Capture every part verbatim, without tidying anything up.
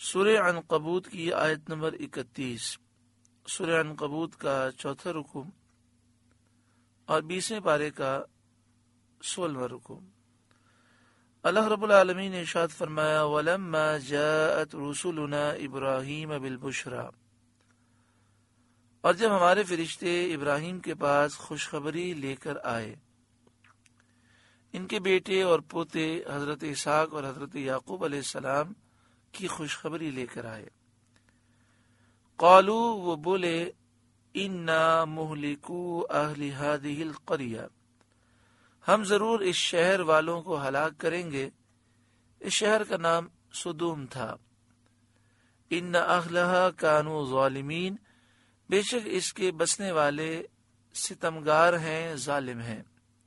سورہ عنکبوت کی آیت نمبر اکتیس، سورہ عنکبوت کا چوتھا رکوع اور بیسویں پارے کا سولہواں رکوع۔ اللہ رب العالمین نے ارشاد فرمایا وَلَمَّا جَاءَتْ رُسُلُنَا إِبْرَاهِيمَ بِالْبُشْرَى، اور جب ہمارے فرشتے ابراہیم کے پاس خوشخبری لے کر آئے، ان کے بیٹے اور پوتے حضرت اسحاق اور حضرت یعقوب علیہ السلام کی خوشخبری لے کر آئے، قالوا، وہ بولے، انا مہلکو اہل هذه القریہ، ہم ضرور اس شہر والوں کو ہلاک کریں گے۔ اس شہر کا نام سدوم تھا۔ ان اہلها کانوا ظالمین، بے شک اس کے بسنے والے ستمگار ہیں، ظالم ہیں۔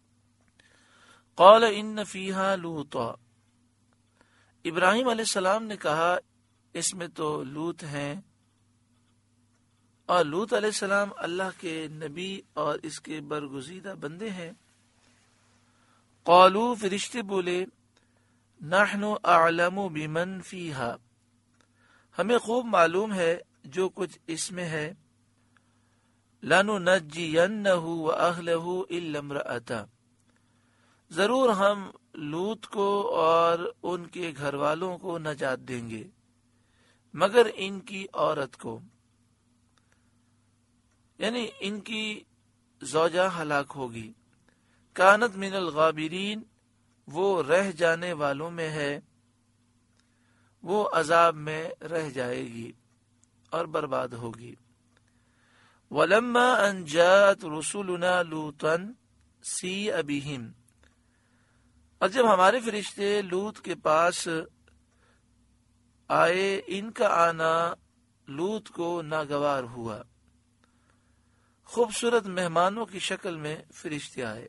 قال ان فیہا لوطا، ابراہیم علیہ السلام نے کہا اس میں تو لوط ہیں، اور لوط علیہ السلام اللہ کے نبی اور اس کے برگزیدہ بندے ہیں۔ قالوا، فرشتے بولے، نحن اعلم بمن فیہا، ہمیں خوب معلوم ہے جو کچھ اس میں ہے، لننجینہ واہلہ الا امرأتہ، ضرور ہم لوط کو اور ان کے گھر والوں کو نجات دیں گے مگر ان کی عورت کو، یعنی ان کی زوجہ ہلاک ہوگی۔ کانت من الغابرین، وہ رہ جانے والوں میں ہے، وہ عذاب میں رہ جائے گی اور برباد ہوگی۔ ولما ان جاءت رسلنا لوطا سیء بہم، اور جب ہمارے فرشتے لوط کے پاس آئے، ان کا آنا لوط کو ناگوار ہوا۔ خوبصورت مہمانوں کی شکل میں فرشتے آئے،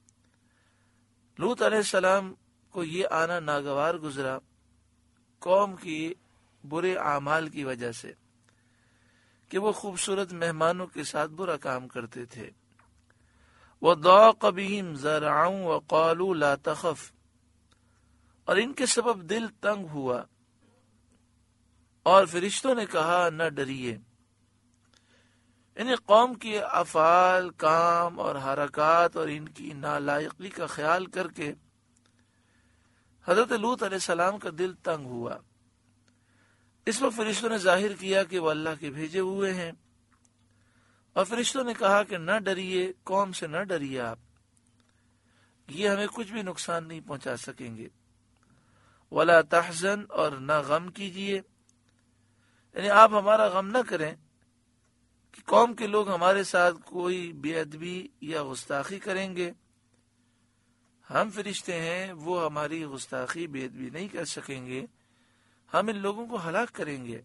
لوط علیہ السلام کو یہ آنا ناگوار گزرا قوم کی برے اعمال کی وجہ سے کہ وہ خوبصورت مہمانوں کے ساتھ برا کام کرتے تھے۔ وَضَاقَ بِهِمْ ذَرْعًا وَقَالُوا لَا تَخَفْ، اور ان کے سبب دل تنگ ہوا اور فرشتوں نے کہا نہ ڈریے، یعنی قوم کے افعال، کام اور حرکات اور ان کی نالائقی کا خیال کر کے حضرت لوط علیہ السلام کا دل تنگ ہوا۔ اس وقت فرشتوں نے ظاہر کیا کہ وہ اللہ کے بھیجے ہوئے ہیں، اور فرشتوں نے کہا کہ نہ ڈریے، قوم سے نہ ڈریے، آپ یہ ہمیں کچھ بھی نقصان نہیں پہنچا سکیں گے۔ ولا تحزن، اور نہ غم کیجیے، یعنی آپ ہمارا غم نہ کریں کہ قوم کے لوگ ہمارے ساتھ کوئی بے ادبی یا گستاخی کریں گے۔ ہم فرشتے ہیں، وہ ہماری گستاخی بے ادبی نہیں کر سکیں گے، ہم ان لوگوں کو ہلاک کریں گے۔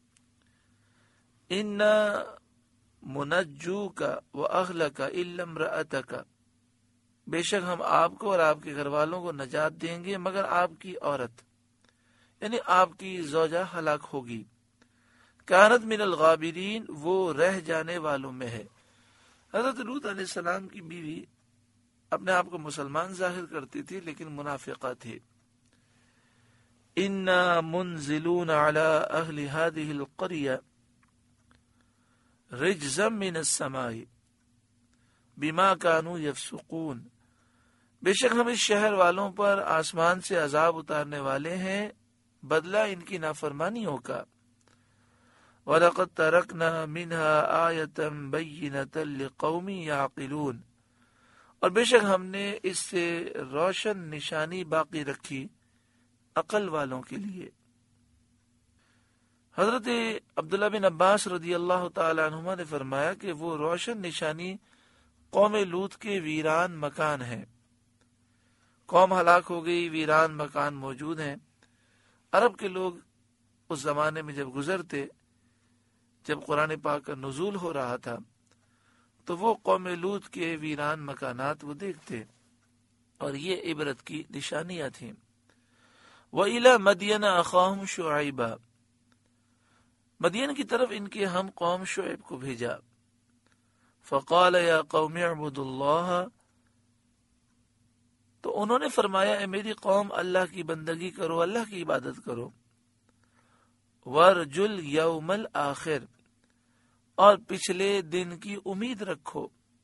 ان منجوک واہلک الا امرأتک، بے شک ہم آپ کو اور آپ کے گھر والوں کو نجات دیں گے مگر آپ کی عورت، یعنی آپ کی زوجہ ہلاک ہوگی۔ کانت من الغابرین، وہ رہ جانے والوں میں ہے۔ حضرت لوط علیہ السلام کی بیوی اپنے آپ کو مسلمان ظاہر کرتی تھی لیکن منافقہ تھی۔ انا منزلون علی اہل هذه القریہ رجزا من السماء بما كانوا يفسقون، بے شک ہم اس شہر والوں پر آسمان سے عذاب اتارنے والے ہیں بدلہ ان کی نافرمانیوں کا۔ وَلَقَدْ تَرَكْنَا مِنْهَا آيَةً بَيِّنَةً لِقَوْمٍ يَعْقِلُونَ، اور بے شک ہم نے اس سے روشن نشانی باقی رکھی عقل والوں کے لیے۔ حضرت عبداللہ بن عباس رضی اللہ تعالی عنہما نے فرمایا کہ وہ روشن نشانی قوم لوط کے ویران مکان ہیں۔ قوم ہلاک ہو گئی، ویران مکان موجود ہیں۔ عرب کے لوگ اس زمانے میں جب گزرتے، جب قرآن پاک کا نزول ہو رہا تھا تو وہ قوم لوط کے ویران مکانات وہ دیکھتے، اور یہ عبرت کی نشانیاں تھیں۔ وَإِلَى مَدْيَنَ أَخَاهُمْ شُعَيْبًا، مدین کی طرف ان کے ہم قوم شعیب کو بھیجا۔ فقال یا قوم اعبدوا اللہ، تو انہوں نے فرمایا اے میری قوم اللہ کی بندگی کرو، اللہ کی عبادت کرو۔ ورجل یوم الآخر، اور پچھلے دن کی امید رکھو،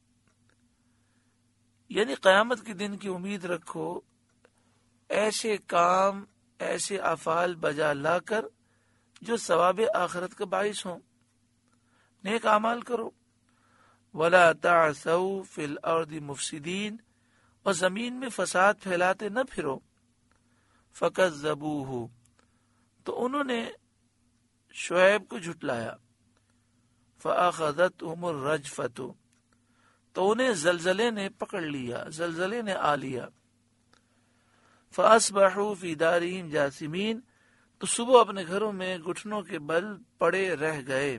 یعنی قیامت کے دن کی امید رکھو، ایسے کام ایسے افعال بجا لا کر جو ثواب آخرت کا باعث ہوں، نیک اعمال کرو۔ ولا تعثوا فی الارض مفسدین، اور زمین میں فساد پھیلاتے نہ پھرو۔ فکذبوہ، تو انہوں نے شعیب کو جھٹلایا۔ فاخذتہم الرجفۃ، تو انہیں زلزلے نے پکڑ لیا، زلزلے نے آ لیا۔ فاصبحوا فی دارہم جاثمین، تو صبح اپنے گھروں میں گھٹنوں کے بل پڑے رہ گئے،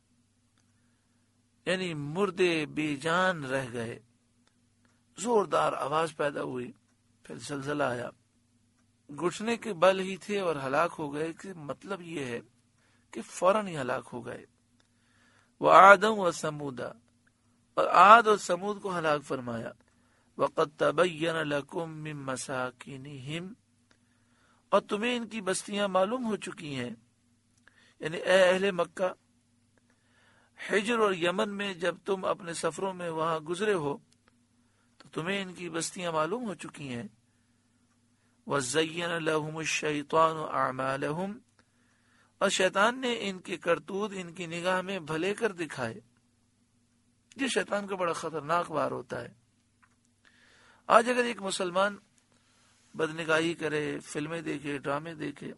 یعنی مردے بے جان رہ گئے۔ زوردار آواز پیدا ہوئی، پھر زلزلہ آیا، گھٹنے کے بل ہی تھے اور ہلاک ہو گئے، کہ مطلب یہ ہے کہ فوراً ہی ہلاک ہو گئے۔ وعادا وثمودا، اور عاد اور سمود کو ہلاک فرمایا۔ وقد تبین لکم من مساکنہم، اور تمہیں ان کی بستیاں معلوم ہو چکی ہیں، یعنی اے اہل مکہ، حجر اور یمن میں جب تم اپنے سفروں میں وہاں گزرے ہو تو تمہیں ان کی بستیاں معلوم ہو چکی ہیں۔ وَزَيَّنَ لَهُمُ الشَّيْطَانُ أَعْمَالَهُمْ، اور شیطان نے ان کے کرتوت ان کی نگاہ میں بھلے کر دکھائے۔ یہ شیطان کا بڑا خطرناک وار ہوتا ہے۔ آج اگر ایک مسلمان بدنگاہی کرے، فلمیں دیکھے، ڈرامے دیکھے،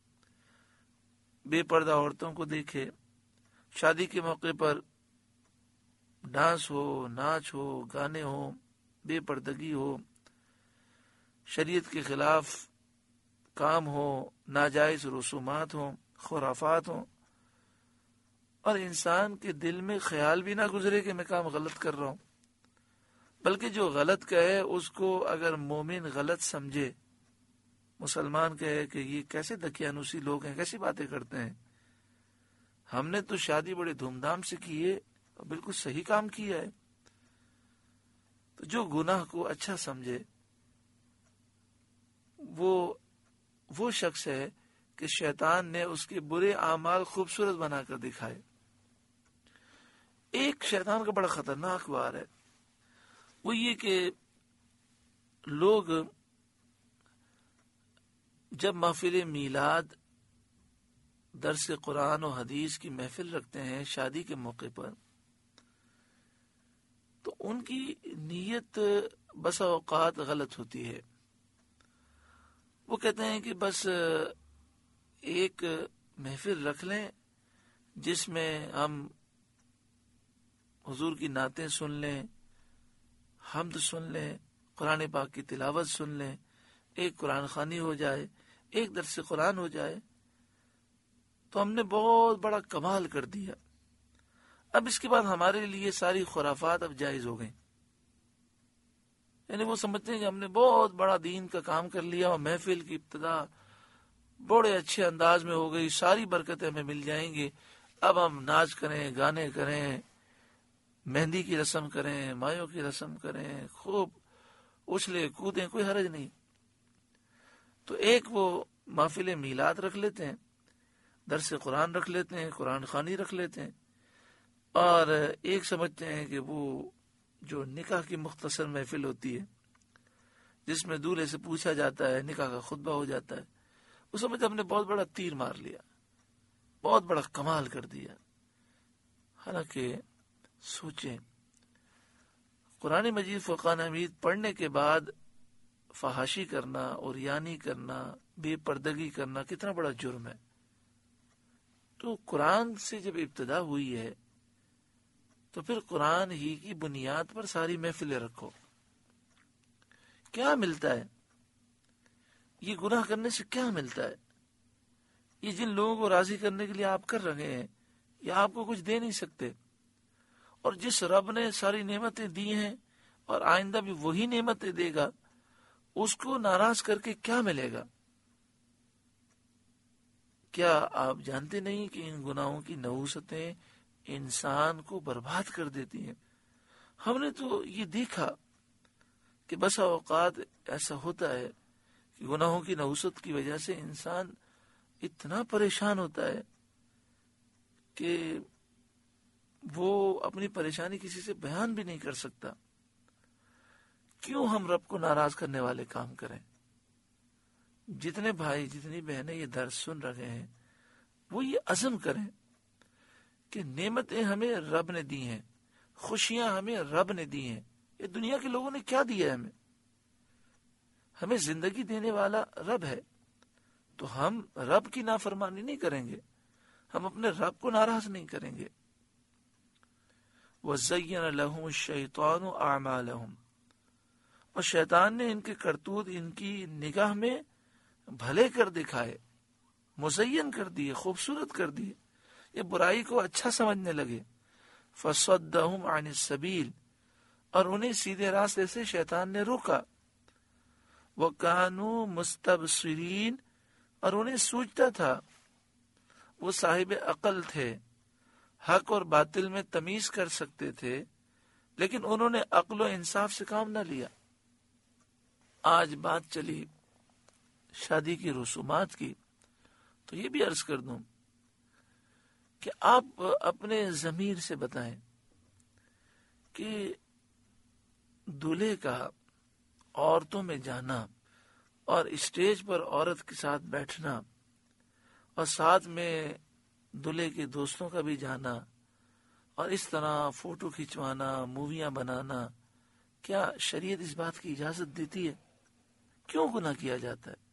بے پردہ عورتوں کو دیکھے، شادی کے موقع پر ڈانس ہو، ناچ ہو، گانے ہو، بے پردگی ہو، شریعت کے خلاف کام ہو، ناجائز رسومات ہوں، خرافات ہوں، اور انسان کے دل میں خیال بھی نہ گزرے کہ میں کام غلط کر رہا ہوں، بلکہ جو غلط کہے اس کو اگر مومن غلط سمجھے، مسلمان کہے کہ یہ کیسے دقیانوسی لوگ ہیں، کیسی باتیں کرتے ہیں، ہم نے تو شادی بڑے دھوم دھام سے کی ہے، بالکل صحیح کام کیا ہے، تو جو گناہ کو اچھا سمجھے وہ وہ شخص ہے کہ شیطان نے اس کے برے اعمال خوبصورت بنا کر دکھائے۔ ایک شیطان کا بڑا خطرناک وار ہے، وہ یہ کہ لوگ جب محفل میلاد، درس قرآن و حدیث کی محفل رکھتے ہیں شادی کے موقع پر، تو ان کی نیت بسا اوقات غلط ہوتی ہے۔ وہ کہتے ہیں کہ بس ایک محفل رکھ لیں جس میں ہم حضور کی نعتیں سن لیں، حمد سن لیں، قرآن پاک کی تلاوت سن لیں، ایک قرآن خوانی ہو جائے، ایک درس قرآن ہو جائے، تو ہم نے بہت بڑا کمال کر دیا۔ اب اس کے بعد ہمارے لیے ساری خرافات اب جائز ہو گئیں، یعنی وہ سمجھتے ہیں کہ ہم نے بہت بڑا دین کا کام کر لیا اور محفل کی ابتدا بڑے اچھے انداز میں ہو گئی، ساری برکتیں ہمیں مل جائیں گی، اب ہم ناچ کریں، گانے کریں، مہندی کی رسم کریں، مایوں کی رسم کریں، خوب اچھلے کودیں، کوئی حرج نہیں۔ تو ایک وہ محفل میلاد رکھ لیتے ہیں، درس قرآن رکھ لیتے ہیں، قرآن خوانی رکھ لیتے ہیں، اور ایک سمجھتے ہیں کہ وہ جو نکاح کی مختصر محفل ہوتی ہے جس میں دولہے سے پوچھا جاتا ہے، نکاح کا خطبہ ہو جاتا ہے، وہ سمجھتے ہم نے بہت بڑا تیر مار لیا، بہت بڑا کمال کر دیا۔ حالانکہ سوچیں، قرآن مجید فرقان حمید پڑھنے کے بعد فحاشی کرنا، عریانی کرنا، بے پردگی کرنا کتنا بڑا جرم ہے۔ تو قرآن سے جب ابتدا ہوئی ہے تو پھر قرآن ہی کی بنیاد پر ساری محفلیں رکھو۔ کیا ملتا ہے یہ گناہ کرنے سے؟ کیا ملتا ہے؟ یہ جن لوگوں کو راضی کرنے کے لیے آپ کر رہے ہیں، یہ آپ کو کچھ دے نہیں سکتے، اور جس رب نے ساری نعمتیں دی ہیں اور آئندہ بھی وہی نعمتیں دے گا، اس کو ناراض کر کے کیا ملے گا؟ کیا آپ جانتے نہیں کہ ان گناہوں کی نحوستیں انسان کو برباد کر دیتی ہیں؟ ہم نے تو یہ دیکھا کہ بسا اوقات ایسا ہوتا ہے کہ گناہوں کی نحوست کی وجہ سے انسان اتنا پریشان ہوتا ہے کہ وہ اپنی پریشانی کسی سے بیان بھی نہیں کر سکتا. کیوں ہم رب کو ناراض کرنے والے کام کریں؟ جتنے بھائی جتنی بہنیں یہ درس سن رہے ہیں وہ یہ عزم کریں کہ نعمتیں ہمیں رب نے دی ہیں، خوشیاں ہمیں رب نے دی ہیں. یہ دنیا کے لوگوں نے کیا دیا ہے ہمیں؟ ہمیں زندگی دینے والا رب ہے، تو ہم رب کی نافرمانی نہیں کریں گے، ہم اپنے رب کو ناراض نہیں کریں گے. وَزَيَّنَ لَهُمُ الشَّيْطَانُ أَعْمَالَهُمْ، اور شیطان نے ان کے کرتوت ان کی نگاہ میں بھلے کر دکھائے، مزین کر دیے، خوبصورت کر دیے، یہ برائی کو اچھا سمجھنے لگے. فَصَدَّهُمْ عَنِ السَّبِيلِ، اور انہیں سیدھے راستے سے شیطان نے روکا. وَكَانُوا مُسْتَبْصِرِينَ، اور انہیں سوچتا تھا، وہ صاحب عقل تھے، حق اور باطل میں تمیز کر سکتے تھے، لیکن انہوں نے عقل و انصاف سے کام نہ لیا. آج بات چلی شادی کی رسومات کی، تو یہ بھی عرض کر دوں کہ آپ اپنے ضمیر سے بتائیں کہ دولہے کا عورتوں میں جانا اور اسٹیج پر عورت کے ساتھ بیٹھنا اور ساتھ میں دولہے کے دوستوں کا بھی جانا اور اس طرح فوٹو کھنچوانا، موویاں بنانا، کیا شریعت اس بات کی اجازت دیتی ہے؟ کیوں گناہ کیا جاتا ہے؟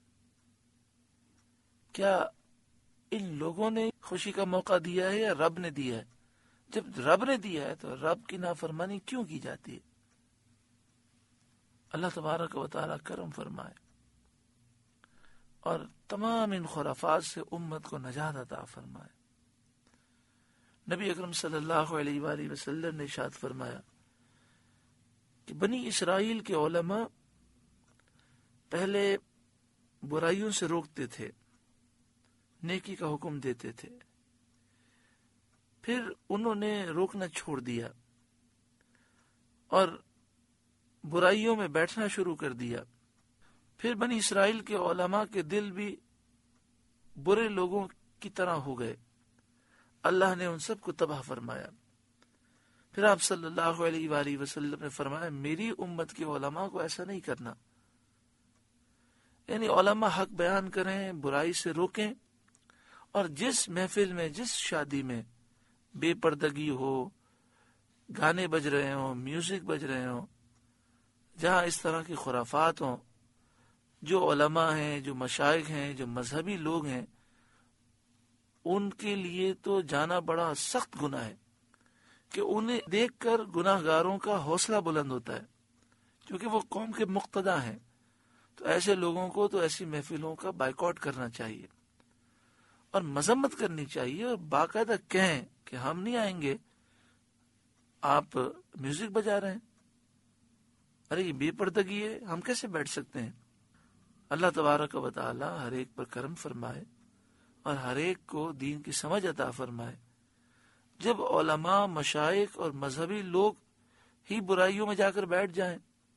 کیا ان لوگوں نے خوشی کا موقع دیا ہے یا رب نے دیا ہے؟ جب رب نے دیا ہے تو رب کی نافرمانی کیوں کی جاتی ہے؟ اللہ تبارک و تعالی کرم فرمائے اور تمام ان خرافات سے امت کو نجات عطا فرمائے. نبی اکرم صلی اللہ علیہ وآلہ وسلم نے ارشاد فرمایا کہ بنی اسرائیل کے علماء پہلے برائیوں سے روکتے تھے، نیکی کا حکم دیتے تھے، پھر انہوں نے روکنا چھوڑ دیا اور برائیوں میں بیٹھنا شروع کر دیا. پھر بنی اسرائیل کے علماء کے دل بھی برے لوگوں کی طرح ہو گئے، اللہ نے ان سب کو تباہ فرمایا. پھر آپ صلی اللہ علیہ وآلہ وسلم نے فرمایا میری امت کے علماء کو ایسا نہیں کرنا، یعنی علماء حق بیان کریں، برائی سے روکیں، اور جس محفل میں، جس شادی میں بے پردگی ہو، گانے بج رہے ہوں، میوزک بج رہے ہوں، جہاں اس طرح کی خرافات ہوں، جو علماء ہیں، جو مشائخ ہیں، جو مذہبی لوگ ہیں، ان کے لیے تو جانا بڑا سخت گناہ ہے کہ انہیں دیکھ کر گناہ گاروں کا حوصلہ بلند ہوتا ہے، کیونکہ وہ قوم کے مقتدا ہیں. تو ایسے لوگوں کو تو ایسی محفلوں کا بائیکاٹ کرنا چاہیے اور مذمت کرنی چاہیے اور باقاعدہ کہیں کہ ہم نہیں آئیں گے، آپ میوزک بجا رہے ہیں، ارے یہ بے پردگی ہے، ہم کیسے بیٹھ سکتے ہیں؟ اللہ تبارک و تعالی ہر ایک پر کرم فرمائے اور ہر ایک کو دین کی سمجھ عطا فرمائے. جب علماء، مشائخ اور مذہبی لوگ ہی برائیوں میں جا کر بیٹھ جائیں،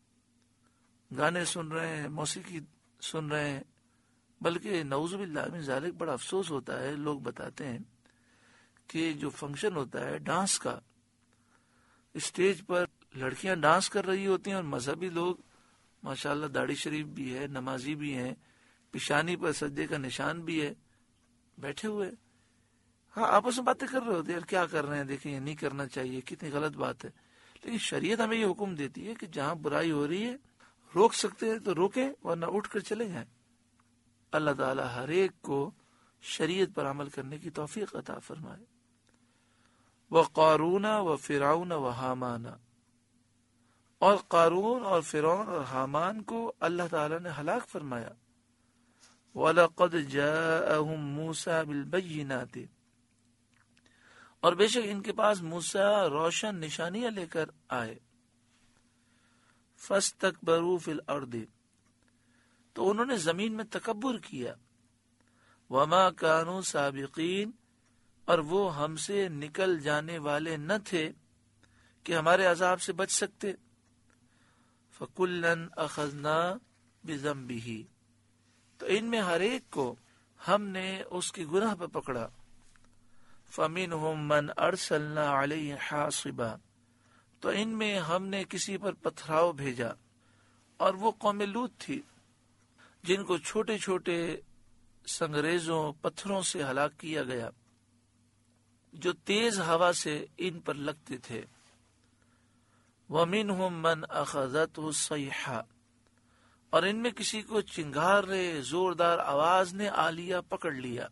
گانے سن رہے ہیں، موسیقی سن رہے ہیں، بلکہ نعوذ باللہ من ذالک بڑا افسوس ہوتا ہے، لوگ بتاتے ہیں کہ جو فنکشن ہوتا ہے ڈانس کا، اسٹیج پر لڑکیاں ڈانس کر رہی ہوتی ہیں اور مذہبی لوگ ماشاءاللہ داڑھی شریف بھی ہے، نمازی بھی ہیں، پیشانی پر سجدے کا نشان بھی ہے، بیٹھے ہوئے، ہاں آپس میں باتیں کر رہے ہوتے ہیں، یار کیا کر رہے ہیں، دیکھیں یہ نہیں کرنا چاہیے، کتنی غلط بات ہے. لیکن شریعت ہمیں یہ حکم دیتی ہے کہ جہاں برائی ہو رہی ہے روک سکتے ہیں تو روکیں ورنہ اٹھ کر چلے جائیں. اللہ تعالی ہر ایک کو شریعت پر عمل کرنے کی توفیق عطا فرمائے. وَقَارُونَ وَفِرْعَوْنَ وَحَامَانَ، اور قارون اور فرعون اور حامان کو اللہ تعالی نے ہلاک فرمایا. وَلَقَدْ جَاءَهُمْ مُوسَى بِالْبَيِّنَاتِ، اور بے شک ان کے پاس موسیٰ روشن نشانیاں لے کر آئے. فَاسْتَكْبَرُوا فِي الْأَرْضِ، تو انہوں نے زمین میں تکبر کیا. وَمَا كَانُوا سَابِقِينَ، اور وہ ہم سے نکل جانے والے نہ تھے کہ ہمارے عذاب سے بچ سکتے. فَكُلًّا أَخَذْنَا بِذَنبِهِ، تو ان میں ہر ایک کو ہم نے اس کے گناہ پر پکڑا. فَمِنْهُمْ مَنْ أَرْسَلْنَا عَلَيْهِ حَاصِبًا، تو ان میں ہم نے کسی پر پتھراؤ بھیجا، اور وہ قوم لوط تھی جن کو چھوٹے چھوٹے سنگریزوں پتھروں سے ہلاک کیا گیا جو تیز ہوا سے ان پر لگتے تھے. وَمِنْهُمْ مَنْ أَخَذَتْهُ الصَّيْحَةُ، اور ان میں کسی کو چنگار نے زوردار آواز نے آ لیا، پکڑ لیا.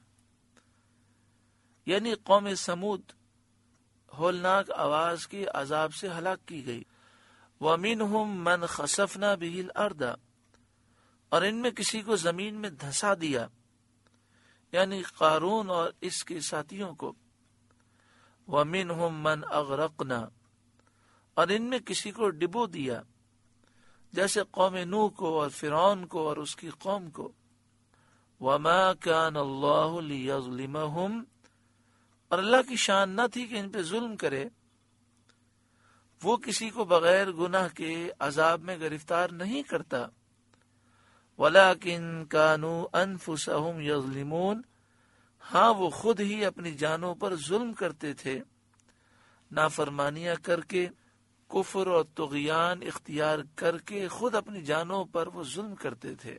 یعنی قوم سمود ہولناک آواز کے عذاب سے ہلاک کی گئی. وَمِنْهُمْ مَنْ خَسَفْنَا بِهِ الْأَرْضَ، اور ان میں کسی کو زمین میں دھسا دیا، یعنی قارون اور اس کے ساتھیوں کو. وَمِنْهُمْ مَنْ أَغْرَقْنَا، اور ان میں کسی کو ڈبو دیا، جیسے قوم نوح کو اور فرعون کو اور اس کی قوم کو. وَمَا كَانَ اللَّهُ لِيَظْلِمَهُمْ، اور اللہ کی شان نہ تھی کہ ان پہ ظلم کرے، وہ کسی کو بغیر گناہ کے عذاب میں گرفتار نہیں کرتا. وَلَكِنْ كَانُوا أَنفُسَهُمْ يَظْلِمُونَ، ہاں وہ خود ہی اپنی جانوں پر ظلم کرتے تھے، نافرمانیاں کر کے، کفر اور طغیان اختیار کر کے خود اپنی جانوں پر وہ ظلم کرتے تھے.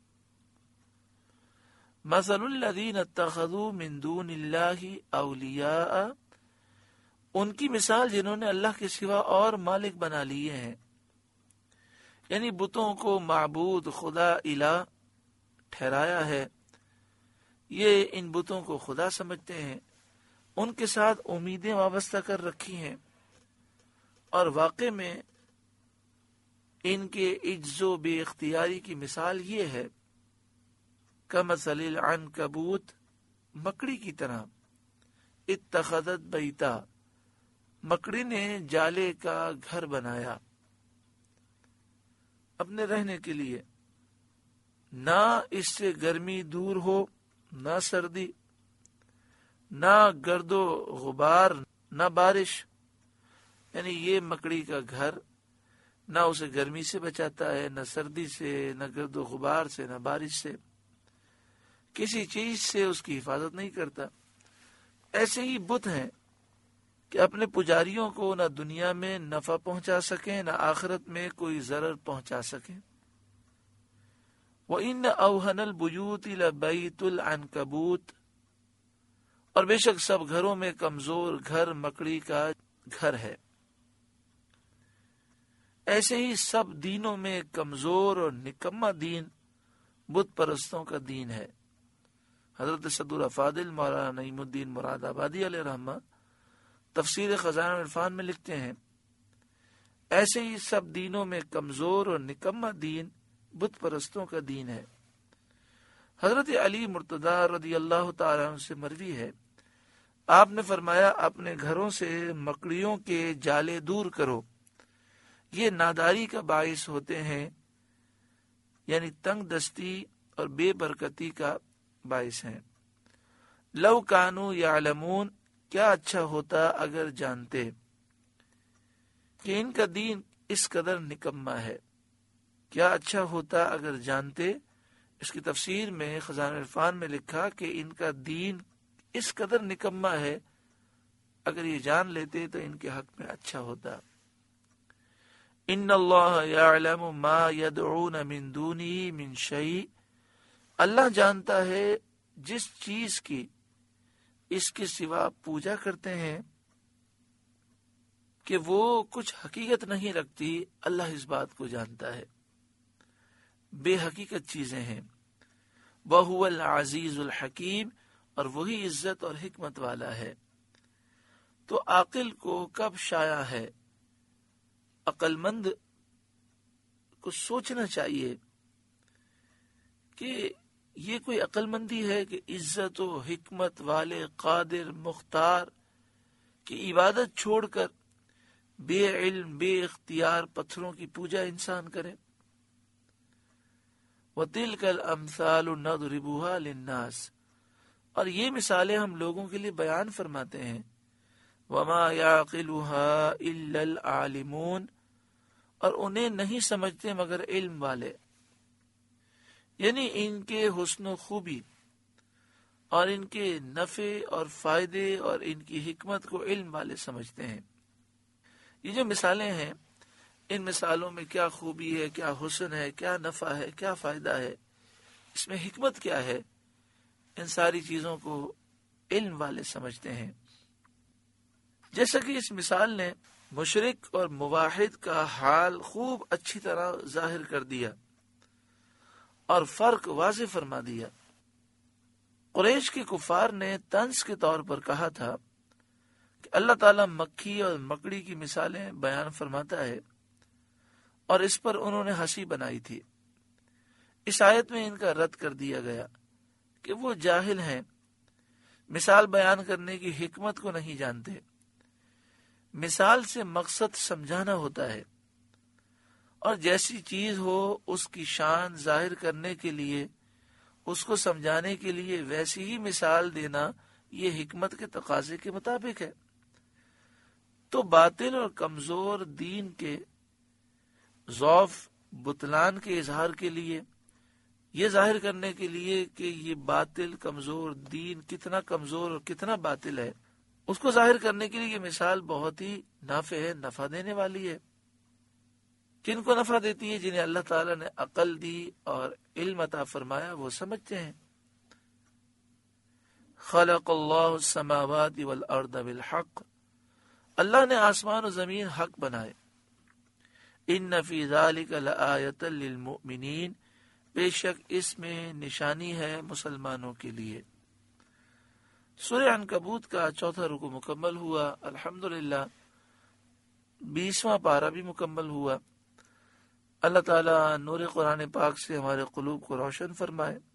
مثل الذین اتخذوا من دون اللہ اولیاء، ان کی مثال جنہوں نے اللہ کے سوا اور مالک بنا لیے ہیں، یعنی بتوں کو معبود خدا الہ ٹھہرایا ہے، یہ ان بتوں کو خدا سمجھتے ہیں، ان کے ساتھ امیدیں وابستہ کر رکھی ہیں، اور واقع میں ان کے عجز و بے اختیاری کی مثال یہ ہے کمثل العنکبوت، مکڑی کی طرح، اتخذت بیتا، مکڑی نے جالے کا گھر بنایا اپنے رہنے کے لیے، نہ اس سے گرمی دور ہو نہ سردی، نہ گرد و غبار نہ بارش. یعنی یہ مکڑی کا گھر نہ اسے گرمی سے بچاتا ہے، نہ سردی سے، نہ گرد و غبار سے، نہ بارش سے، کسی چیز سے اس کی حفاظت نہیں کرتا. ایسے ہی بت ہیں کہ اپنے پجاریوں کو نہ دنیا میں نفع پہنچا سکیں نہ آخرت میں کوئی ضرر پہنچا سکیں. وَإِنَّ أَوْهَنَ الْبُيُوتِ لَبَيْتُ الْعَنْكَبُوتِ، اور بے شک سب گھروں میں کمزور گھر مکڑی کا گھر ہے. ایسے ہی سب دینوں میں کمزور اور نکما دین بت پرستوں کا دین ہے. حضرت صدر افاضل مولانا نعیم الدین مراد آبادی علیہ رحمہ تفسیر خزائن عرفان میں لکھتے ہیں، ایسے ہی سب دینوں میں کمزور اور نکما دین بت پرستوں کا دین ہے. حضرت علی مرتضی رضی اللہ تعالیٰ عنہ سے مروی ہے، آپ نے فرمایا اپنے گھروں سے مکڑیوں کے جالے دور کرو، یہ ناداری کا باعث ہوتے ہیں، یعنی تنگ دستی اور بے برکتی کا باعث ہیں. لو کانوا یعلمون، کیا اچھا ہوتا اگر جانتے کہ ان کا دین اس قدر نکما ہے. کیا اچھا ہوتا اگر جانتے، اس کی تفسیر میں خزانہ عرفان میں لکھا کہ ان کا دین اس قدر نکما ہے، اگر یہ جان لیتے تو ان کے حق میں اچھا ہوتا. ان اللہ یعلم ما یدعون من دونہ من شیء، اللہ جانتا ہے جس چیز کی اس کے سوا پوجا کرتے ہیں کہ وہ کچھ حقیقت نہیں رکھتی، اللہ اس بات کو جانتا ہے، بے حقیقت چیزیں ہیں. وَهُوَ الْعَزِيزُ الْحَكِيمُ، اور وہی عزت اور حکمت والا ہے. تو عاقل کو کب شایع ہے، عقل مند کو سوچنا چاہیے کہ یہ کوئی عقل مندی ہے کہ عزت و حکمت والے قادر مختار کی عبادت چھوڑ کر بے علم بے اختیار پتھروں کی پوجا انسان کرے. وَتِلْكَ الْأَمْثَالُ نَضْرِبُهَا لِلنَّاسِ، اور یہ مثالیں ہم لوگوں کے لیے بیان فرماتے ہیں. وَمَا يَعْقِلُهَا إِلَّا الْعَالِمُونَ، اور انہیں نہیں سمجھتے مگر علم والے. یعنی ان کے حسن و خوبی اور ان کے نفع اور فائدے اور ان کی حکمت کو علم والے سمجھتے ہیں۔ یہ جو مثالیں ہیں، ان مثالوں میں کیا خوبی ہے، کیا حسن ہے، کیا نفع ہے، کیا فائدہ ہے، اس میں حکمت کیا ہے، ان ساری چیزوں کو علم والے سمجھتے ہیں۔ جیسا کہ اس مثال نے مشرک اور موحد کا حال خوب اچھی طرح ظاہر کر دیا اور فرق واضح فرما دیا۔ قریش کے کفار نے طنز کے طور پر کہا تھا کہ اللہ تعالیٰ مکھی اور مکڑی کی مثالیں بیان فرماتا ہے، اور اس پر انہوں نے ہنسی بنائی تھی۔ اس آیت میں ان کا رد کر دیا گیا کہ وہ جاہل ہیں، مثال بیان کرنے کی حکمت کو نہیں جانتے۔ مثال سے مقصد سمجھانا ہوتا ہے، اور جیسی چیز ہو اس کی شان ظاہر کرنے کے لیے، اس کو سمجھانے کے لیے ویسی ہی مثال دینا یہ حکمت کے تقاضے کے مطابق ہے۔ تو باطل اور کمزور دین کے ضعف بطلان کے اظہار کے لیے، یہ ظاہر کرنے کے لیے کہ یہ باطل کمزور دین کتنا کمزور اور کتنا باطل ہے، اس کو ظاہر کرنے کے لیے یہ مثال بہت ہی نافع ہے، نفع دینے والی ہے۔ کن کو نفع دیتی ہے؟ جنہیں اللہ تعالیٰ نے عقل دی اور علم عطا فرمایا، وہ سمجھتے ہیں۔ خلق اللہ السماوات والارض بالحق، اللہ نے آسمان و زمین حق بنائے۔ ان فی ذلک لآیۃ للمؤمنین، بے شک اس میں نشانی ہے مسلمانوں کے لیے۔ سورہ عنکبوت کا چوتھا رکوع مکمل ہوا۔ الحمدللہ بیسواں پارہ بھی مکمل ہوا۔ اللہ تعالیٰ نور قرآن پاک سے ہمارے قلوب کو روشن فرمائے۔